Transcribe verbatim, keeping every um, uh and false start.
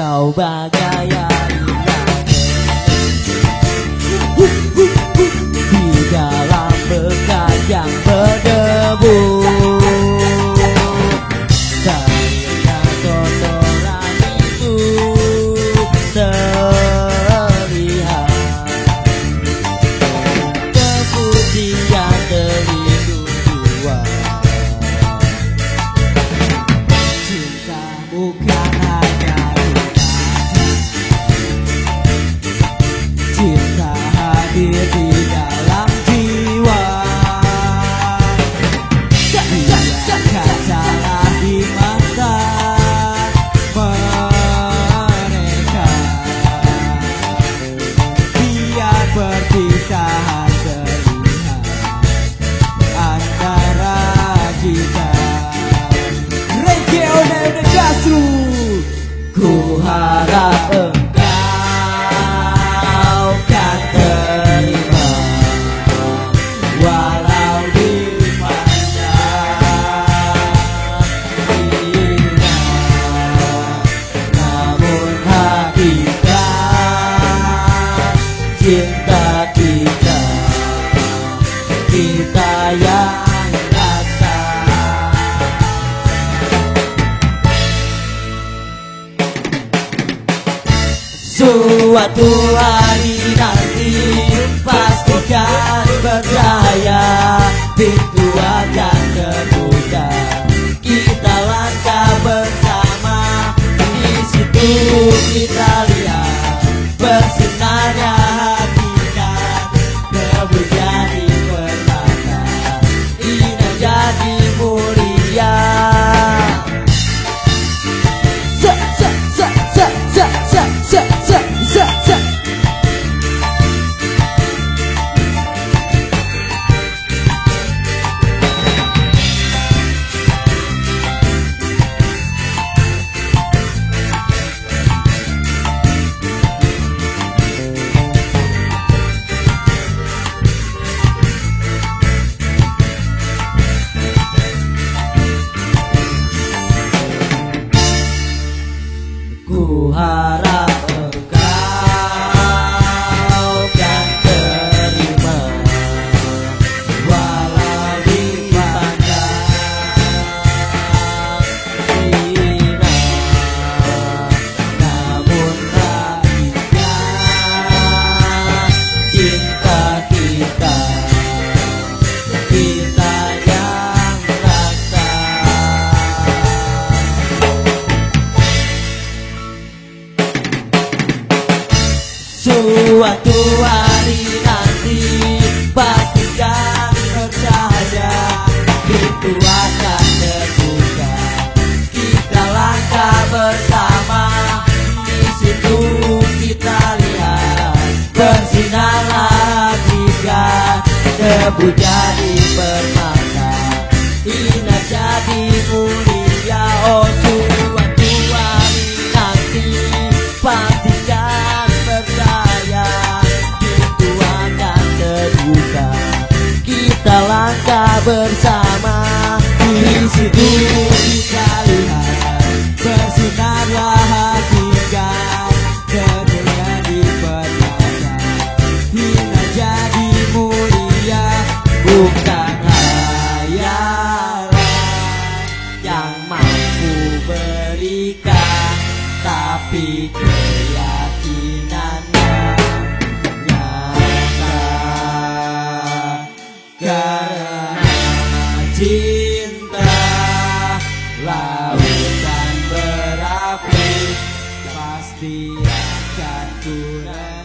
kau bagai di dalam bekas yang berdebu. Karena kotoran itu terlihat, kepujian terlindung jua. Cinta bukan hanya cinta hadir di dalam jiwa. Biarkan salah di mata mereka, biar perpisahan terlihat antara kita. Regione Negastru, ku harap engkau kan terima, walau dipandang hina, namun hakikat cinta kita, kita yang rasa. Suatu hari nanti pastikan percaya, pintu akan terbuka, kita langkah bersama. Di situ kita lihat bersinarnya hakikat, debu jadi permata, indah jadi mulia. Za, za, za, za, za, za, za, za, za, za. Ku harap engkau kan terima, walau dipandang hina, namun hakikat cinta kita, kita yang rasa. Suatu hari nanti pastikan percaya, pintu akan terbuka, kita langkah bersama. Di situ kita lihat bersinarlah hakikat, debu jadi permata, indah jadi mulia. Oh, suatu hari nanti pastikan percaya, pintu akan terbuka, kita langkah bersama. Di situ kita lihat bersinarlah hakikat, debu jadi permata, indah jadi mulia. Bukan hayalan yang mampu berikan, tapi keyakinannya nyata. Karena cinta lautan berapi, pasti akan ku